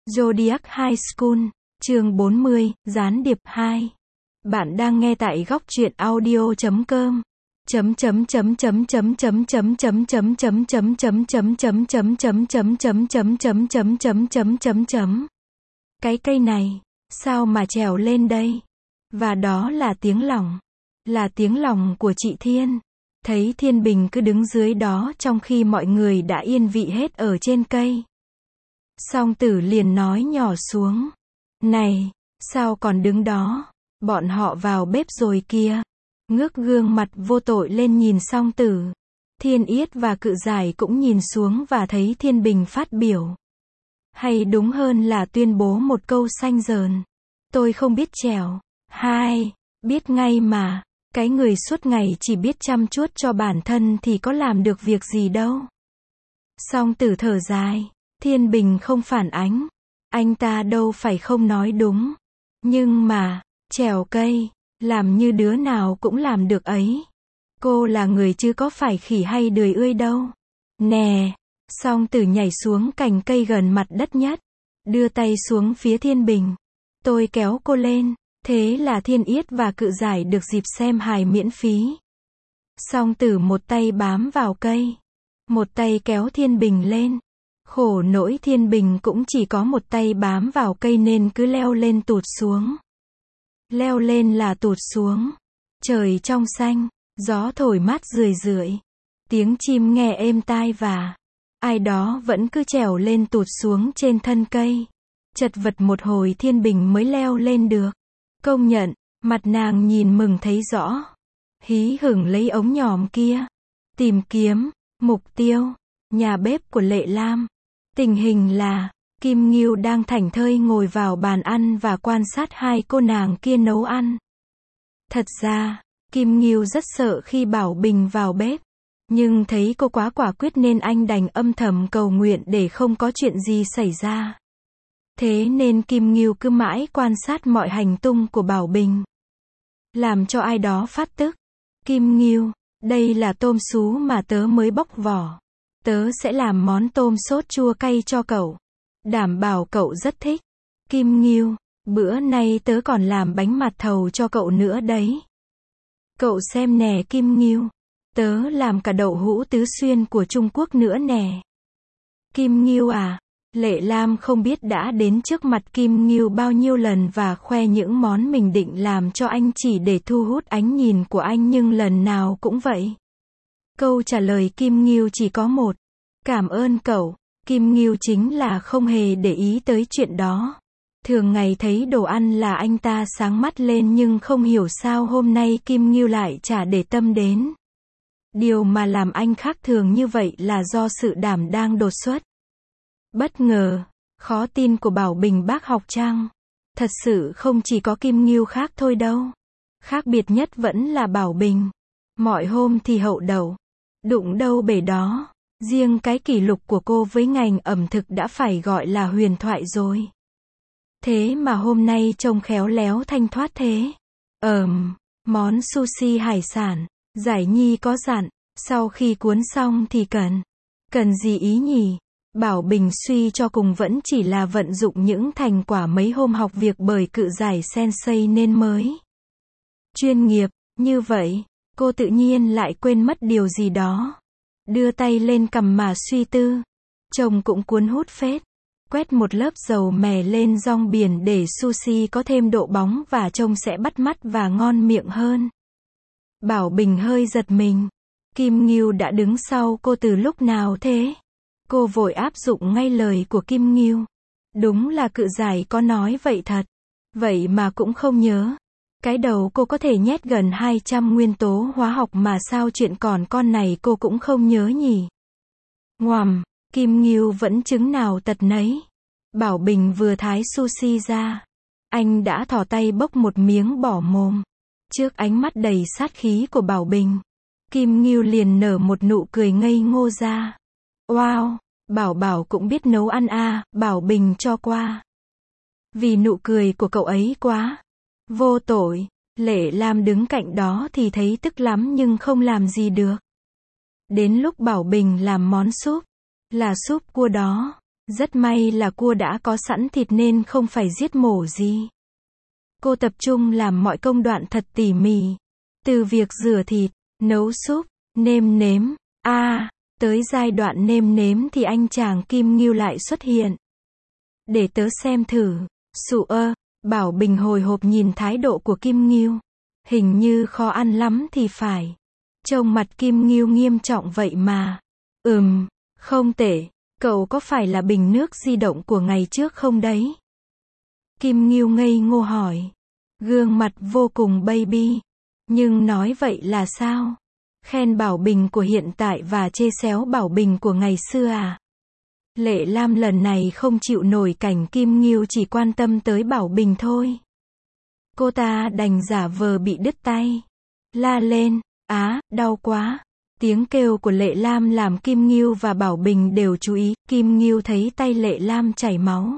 Zodiac High School, chương 40, Gián điệp 2. Bạn đang nghe tại góc truyện audio.com. Cái cây này, sao mà trèo lên đây? Và đó là tiếng lòng. Là tiếng lòng của chị Thiên. Thấy Thiên Bình cứ đứng dưới đó trong khi mọi người đã yên vị hết ở trên cây. Song Tử liền nói nhỏ xuống. Này, sao còn đứng đó? Bọn họ vào bếp rồi kìa. Ngước gương mặt vô tội lên nhìn Song Tử. Thiên Yết và Cự Giải cũng nhìn xuống và thấy Thiên Bình phát biểu. Hay đúng hơn là tuyên bố một câu xanh dờn. Tôi không biết trèo. Hai, biết ngay mà. Cái người suốt ngày chỉ biết chăm chuốt cho bản thân thì có làm được việc gì đâu. Song Tử thở dài. Thiên Bình không phản ánh. Anh ta đâu phải không nói đúng. Nhưng mà, trèo cây, làm như đứa nào cũng làm được ấy. Cô là người chứ có phải khỉ hay đười ươi đâu. Nè, Song Tử nhảy xuống cành cây gần mặt đất nhất. Đưa tay xuống phía Thiên Bình. Tôi kéo cô lên. Thế là Thiên Yết và Cự Giải được dịp xem hài miễn phí. Song Tử một tay bám vào cây. Một tay kéo Thiên Bình lên. Khổ nỗi Thiên Bình cũng chỉ có một tay bám vào cây nên cứ leo lên tụt xuống. Leo lên là tụt xuống. Trời trong xanh, gió thổi mát rười rượi. Tiếng chim nghe êm tai và ai đó vẫn cứ trèo lên tụt xuống trên thân cây. Chật vật một hồi Thiên Bình mới leo lên được. Công nhận, mặt nàng nhìn mừng thấy rõ. Hí hửng lấy ống nhòm kia. Tìm kiếm, mục tiêu, nhà bếp của Lệ Lam. Tình hình là, Kim Ngưu đang thảnh thơi ngồi vào bàn ăn và quan sát hai cô nàng kia nấu ăn. Thật ra, Kim Ngưu rất sợ khi Bảo Bình vào bếp. Nhưng thấy cô quá quả quyết nên anh đành âm thầm cầu nguyện để không có chuyện gì xảy ra. Thế nên Kim Ngưu cứ mãi quan sát mọi hành tung của Bảo Bình. Làm cho ai đó phát tức. Kim Ngưu, đây là tôm sú mà tớ mới bóc vỏ. Tớ sẽ làm món tôm sốt chua cay cho cậu. Đảm bảo cậu rất thích. Kim Ngưu, bữa nay tớ còn làm bánh mạt thầu cho cậu nữa đấy. Cậu xem nè Kim Ngưu. Tớ làm cả đậu hũ tứ xuyên của Trung Quốc nữa nè. Kim Ngưu à, Lệ Lam không biết đã đến trước mặt Kim Ngưu bao nhiêu lần và khoe những món mình định làm cho anh chỉ để thu hút ánh nhìn của anh nhưng lần nào cũng vậy. Câu trả lời Kim Ngưu chỉ có một. Cảm ơn cậu. Kim Ngưu chính là không hề để ý tới chuyện đó. Thường ngày thấy đồ ăn là anh ta sáng mắt lên nhưng không hiểu sao hôm nay Kim Ngưu lại chả để tâm đến. Điều mà làm anh khác thường như vậy là do sự đảm đang đột xuất. Bất ngờ, khó tin của Bảo Bình bác học chăng? Thật sự không chỉ có Kim Ngưu khác thôi đâu. Khác biệt nhất vẫn là Bảo Bình. Mọi hôm thì hậu đậu. Đụng đâu bể đó. Riêng cái kỷ lục của cô với ngành ẩm thực đã phải gọi là huyền thoại rồi. Thế mà hôm nay trông khéo léo thanh thoát thế. Món sushi hải sản. Giải Nhi có dặn, sau khi cuốn xong thì cần gì ý nhỉ? Bảo Bình suy cho cùng vẫn chỉ là vận dụng những thành quả mấy hôm học việc bởi Cự Giải sensei nên mới chuyên nghiệp. Như vậy, cô tự nhiên lại quên mất điều gì đó. Đưa tay lên cằm mà suy tư. Trông cũng cuốn hút phết. Quét một lớp dầu mè lên rong biển để sushi có thêm độ bóng và trông sẽ bắt mắt và ngon miệng hơn. Bảo Bình hơi giật mình. Kim Ngưu đã đứng sau cô từ lúc nào thế? Cô vội áp dụng ngay lời của Kim Ngưu. Đúng là Cự Giải có nói vậy thật. Vậy mà cũng không nhớ. Cái đầu cô có thể nhét gần 200 nguyên tố hóa học mà sao chuyện còn con này cô cũng không nhớ nhỉ? Ngoằm, Kim Ngưu vẫn chứng nào tật nấy. Bảo Bình vừa thái sushi ra. Anh đã thò tay bốc một miếng bỏ mồm. Trước ánh mắt đầy sát khí của Bảo Bình, Kim Ngưu liền nở một nụ cười ngây ngô ra. Wow, Bảo cũng biết nấu ăn à, Bảo Bình cho qua. Vì nụ cười của cậu ấy quá vô tội. Lệ Lam đứng cạnh đó thì thấy tức lắm nhưng không làm gì được. Đến lúc Bảo Bình làm món súp, là súp cua đó, Rất may là cua đã có sẵn thịt nên không phải giết mổ gì. Cô tập trung làm mọi công đoạn thật tỉ mỉ. Từ việc rửa thịt, nấu súp, nêm nếm, tới giai đoạn nêm nếm thì anh chàng Kim Ngưu lại xuất hiện. Để tớ xem thử. Sụ ơ, Bảo Bình hồi hộp nhìn thái độ của Kim Ngưu. Hình như khó ăn lắm thì phải. Trông mặt Kim Ngưu nghiêm trọng vậy mà. Không tệ. Cậu có phải là bình nước di động của ngày trước không đấy? Kim Ngưu ngây ngô hỏi. Gương mặt vô cùng baby. Nhưng nói vậy là sao? Khen Bảo Bình của hiện tại và chê xéo Bảo Bình của ngày xưa à? Lệ Lam lần này không chịu nổi cảnh Kim Ngưu chỉ quan tâm tới Bảo Bình thôi. Cô ta đành giả vờ bị đứt tay. La lên, đau quá. Tiếng kêu của Lệ Lam làm Kim Ngưu và Bảo Bình đều chú ý. Kim Ngưu thấy tay Lệ Lam chảy máu.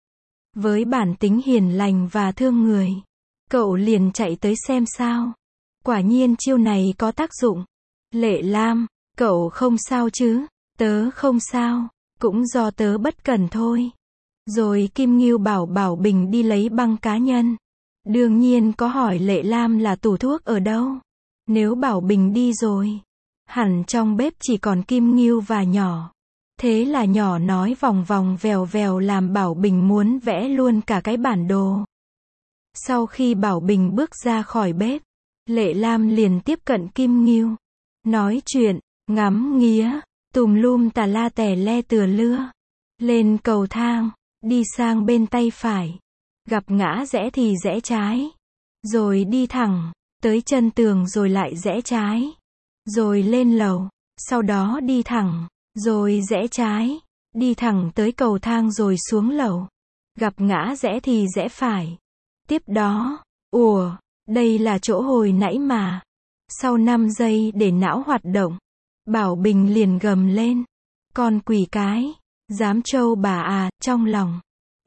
Với bản tính hiền lành và thương người, cậu liền chạy tới xem sao. Quả nhiên chiêu này có tác dụng. Lệ Lam, cậu không sao chứ? Tớ không sao, cũng do tớ bất cẩn thôi. Rồi Kim Ngưu bảo Bảo Bình đi lấy băng cá nhân. Đương nhiên có hỏi Lệ Lam là tủ thuốc ở đâu. Nếu Bảo Bình đi rồi, hẳn trong bếp chỉ còn Kim Ngưu và nhỏ. Thế là nhỏ nói vòng vòng vèo vèo làm Bảo Bình muốn vẽ luôn cả cái bản đồ. Sau khi Bảo Bình bước ra khỏi bếp, Lệ Lam liền tiếp cận Kim Ngưu. Nói chuyện, ngắm nghía, tùm lum tà la tè le từa lưa. Lên cầu thang, đi sang bên tay phải. Gặp ngã rẽ thì rẽ trái. Rồi đi thẳng, tới chân tường rồi lại rẽ trái. Rồi lên lầu, sau đó đi thẳng, rồi rẽ trái. Đi thẳng tới cầu thang rồi xuống lầu. Gặp ngã rẽ thì rẽ phải. Tiếp đó, đây là chỗ hồi nãy mà. Sau 5 giây để não hoạt động, Bảo Bình liền gầm lên. Con quỷ cái, dám trâu bà à, trong lòng.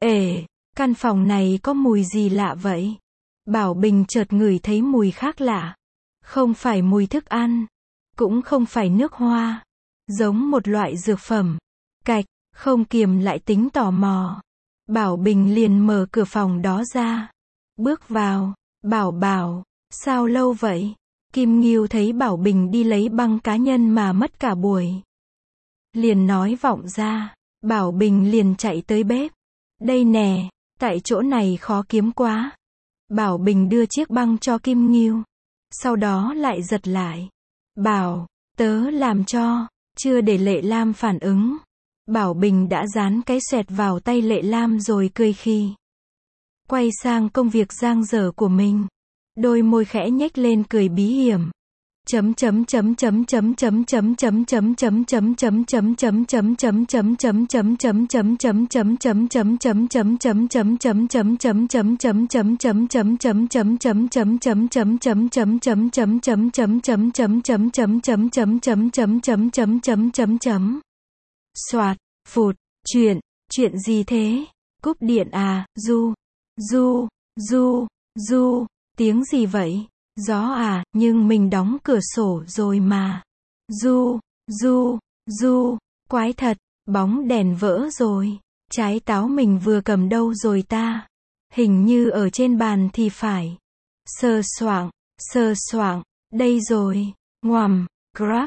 Căn phòng này có mùi gì lạ vậy? Bảo Bình chợt ngửi thấy mùi khác lạ. Không phải mùi thức ăn, cũng không phải nước hoa. Giống một loại dược phẩm. Cạch, không kiềm lại tính tò mò. Bảo Bình liền mở cửa phòng đó ra. Bước vào, Bảo, sao lâu vậy? Kim Ngưu thấy Bảo Bình đi lấy băng cá nhân mà mất cả buổi. Liền nói vọng ra, Bảo Bình liền chạy tới bếp. Đây nè, tại chỗ này khó kiếm quá. Bảo Bình đưa chiếc băng cho Kim Ngưu. Sau đó lại giật lại. Bảo, tớ làm cho, chưa để Lệ Lam phản ứng. Bảo Bình đã dán cái xoẹt vào tay Lệ Lam rồi cười khi quay sang công việc giang dở của mình. Đôi môi khẽ nhếch lên cười bí hiểm. Soạt, phụt, chuyện gì thế? Cúp điện à? Du, tiếng gì vậy? Gió à, nhưng mình đóng cửa sổ rồi mà. Du, quái thật, bóng đèn vỡ rồi. Trái táo mình vừa cầm đâu rồi ta? Hình như ở trên bàn thì phải. Sờ soạng, đây rồi. Ngoằm, crack,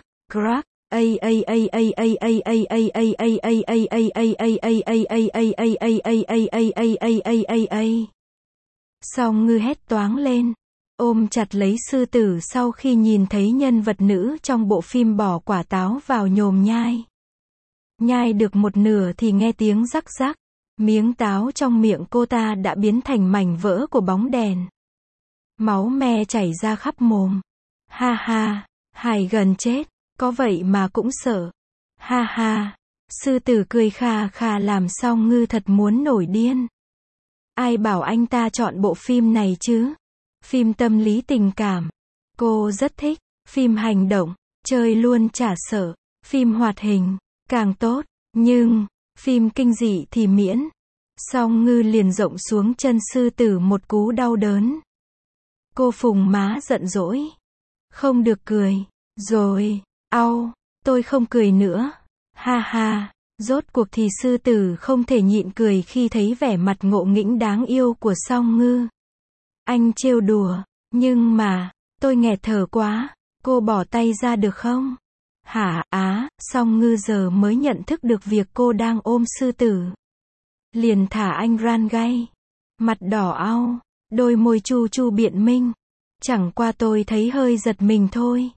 Song Ngư hét toáng lên, ôm chặt lấy sư tử sau khi nhìn thấy nhân vật nữ trong bộ phim bỏ quả táo vào nhồm nhai. Nhai được một nửa thì nghe tiếng rắc rắc, miếng táo trong miệng cô ta đã biến thành mảnh vỡ của bóng đèn. Máu me chảy ra khắp mồm. Ha, hài gần chết, có vậy mà cũng sợ. Ha, sư tử cười kha kha làm Song Ngư thật muốn nổi điên. Ai bảo anh ta chọn bộ phim này chứ? Phim tâm lý tình cảm. Cô rất thích. Phim hành động, chơi luôn chả sợ. Phim hoạt hình, càng tốt. Nhưng, phim kinh dị thì miễn. Song Ngư liền rộng xuống chân sư tử một cú đau đớn. Cô phùng má giận dỗi. Không được cười. Rồi, tôi không cười nữa. Ha, Rốt cuộc thì sư tử không thể nhịn cười khi thấy vẻ mặt ngộ nghĩnh đáng yêu của Song Ngư. Anh trêu đùa, nhưng mà, tôi nghẹt thở quá, cô bỏ tay ra được không? Hả, Song Ngư giờ mới nhận thức được việc cô đang ôm sư tử. Liền thả anh ran gay. Mặt đỏ au, đôi môi chu chu biện minh. Chẳng qua tôi thấy hơi giật mình thôi.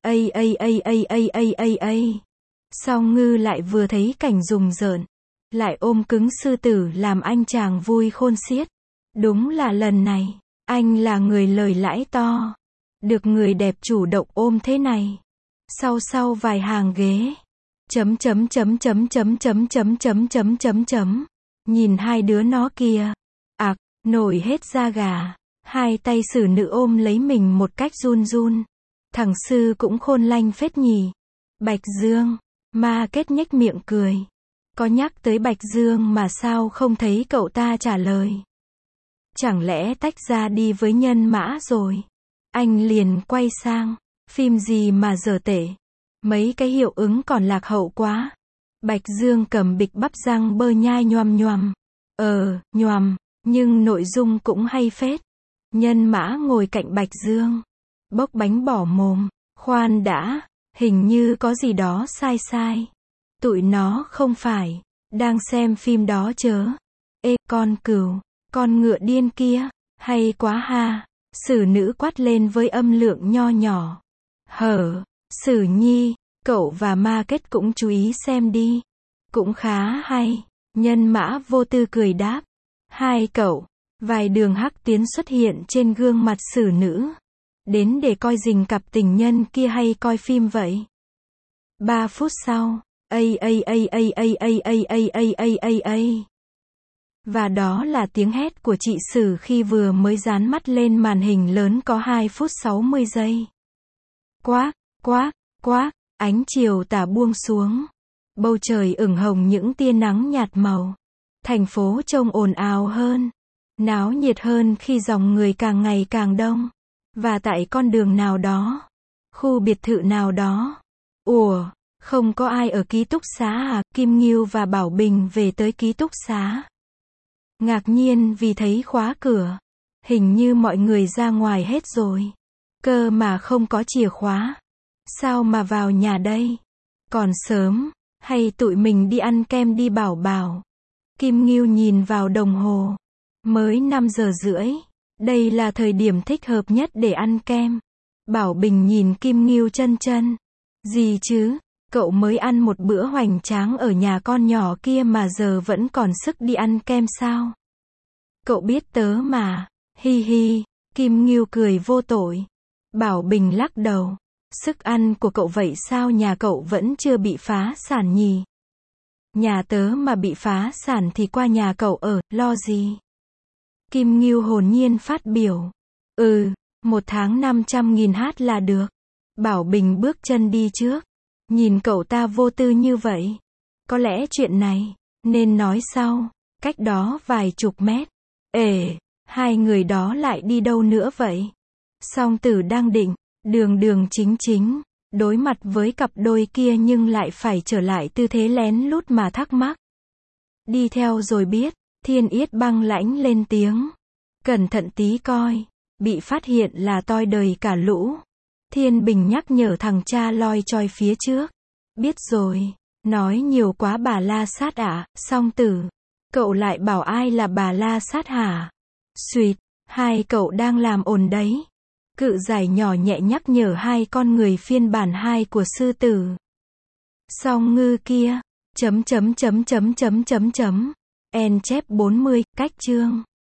Song Ngư lại vừa thấy cảnh rùng rợn, lại ôm cứng sư tử làm anh chàng vui khôn xiết. Đúng là lần này, anh là người lời lãi to. Được người đẹp chủ động ôm thế này. Sau vài hàng ghế. Nhìn hai đứa nó kìa. Nổi hết da gà. Hai tay xử nữ ôm lấy mình một cách run run. Thằng Sư cũng khôn lanh phết nhỉ. Bạch Dương. Ma Kết nhếch miệng cười. Có nhắc tới Bạch Dương mà sao không thấy cậu ta trả lời. Chẳng lẽ tách ra đi với Nhân Mã rồi? Anh liền quay sang. Phim gì mà dở tệ. Mấy cái hiệu ứng còn lạc hậu quá. Bạch Dương cầm bịch bắp răng bơ nhai nhoằm nhoằm. Nhoằm, nhưng nội dung cũng hay phết. Nhân Mã ngồi cạnh Bạch Dương. Bốc bánh bỏ mồm. Khoan đã, hình như có gì đó sai. Tụi nó không phải đang xem phim đó chớ. Con cừu, con ngựa điên kia, hay quá ha. Sử nữ quát lên với âm lượng nho nhỏ. Sử Nhi, cậu và Ma Kết cũng chú ý xem đi. Cũng khá hay. Nhân Mã vô tư cười đáp. Hai cậu. Vài đường hắc tiến xuất hiện trên gương mặt Sử nữ. Đến để coi rình cặp tình nhân kia hay coi phim vậy? 3 phút sau. Và đó là tiếng hét của chị Sử khi vừa mới dán mắt lên màn hình lớn có 2 phút 60 giây. Quác, ánh chiều tà buông xuống. Bầu trời ửng hồng những tia nắng nhạt màu. Thành phố trông ồn ào hơn. Náo nhiệt hơn khi dòng người càng ngày càng đông. Và tại con đường nào đó. Khu biệt thự nào đó. Không có ai ở ký túc xá à? Kim Ngưu và Bảo Bình về tới ký túc xá. Ngạc nhiên vì thấy khóa cửa. Hình như mọi người ra ngoài hết rồi. Cơ mà không có chìa khóa. Sao mà vào nhà đây? Còn sớm, hay tụi mình đi ăn kem đi Bảo? Kim Ngưu nhìn vào đồng hồ. Mới 5 giờ rưỡi. Đây là thời điểm thích hợp nhất để ăn kem. Bảo Bình nhìn Kim Ngưu chân. Gì chứ? Cậu mới ăn một bữa hoành tráng ở nhà con nhỏ kia mà giờ vẫn còn sức đi ăn kem sao? Cậu biết tớ mà. Hi. Kim Ngưu cười vô tội. Bảo Bình lắc đầu. Sức ăn của cậu vậy sao nhà cậu vẫn chưa bị phá sản nhỉ? Nhà tớ mà bị phá sản thì qua nhà cậu ở, lo gì? Kim Ngưu hồn nhiên phát biểu. 1 tháng 500.000 hát là được. Bảo Bình bước chân đi trước. Nhìn cậu ta vô tư như vậy. Có lẽ chuyện này nên nói sau. Cách đó vài chục mét. Hai người đó lại đi đâu nữa vậy? Song Tử đang định đường chính đối mặt với cặp đôi kia nhưng lại phải trở lại tư thế lén lút mà thắc mắc. Đi theo rồi biết. Thiên Yết băng lãnh lên tiếng. Cẩn thận tí coi. Bị phát hiện là toi đời cả lũ. Thiên Bình nhắc nhở thằng cha loi choi phía trước. Biết rồi. Nói nhiều quá bà La Sát ạ. Song Tử. Cậu lại bảo ai là bà La Sát hả? Xuyệt. Hai cậu đang làm ồn đấy. Cự giải nhỏ nhẹ nhắc nhở hai con người phiên bản 2 của sư tử. Song Ngư kia. En chép 40, cách chương.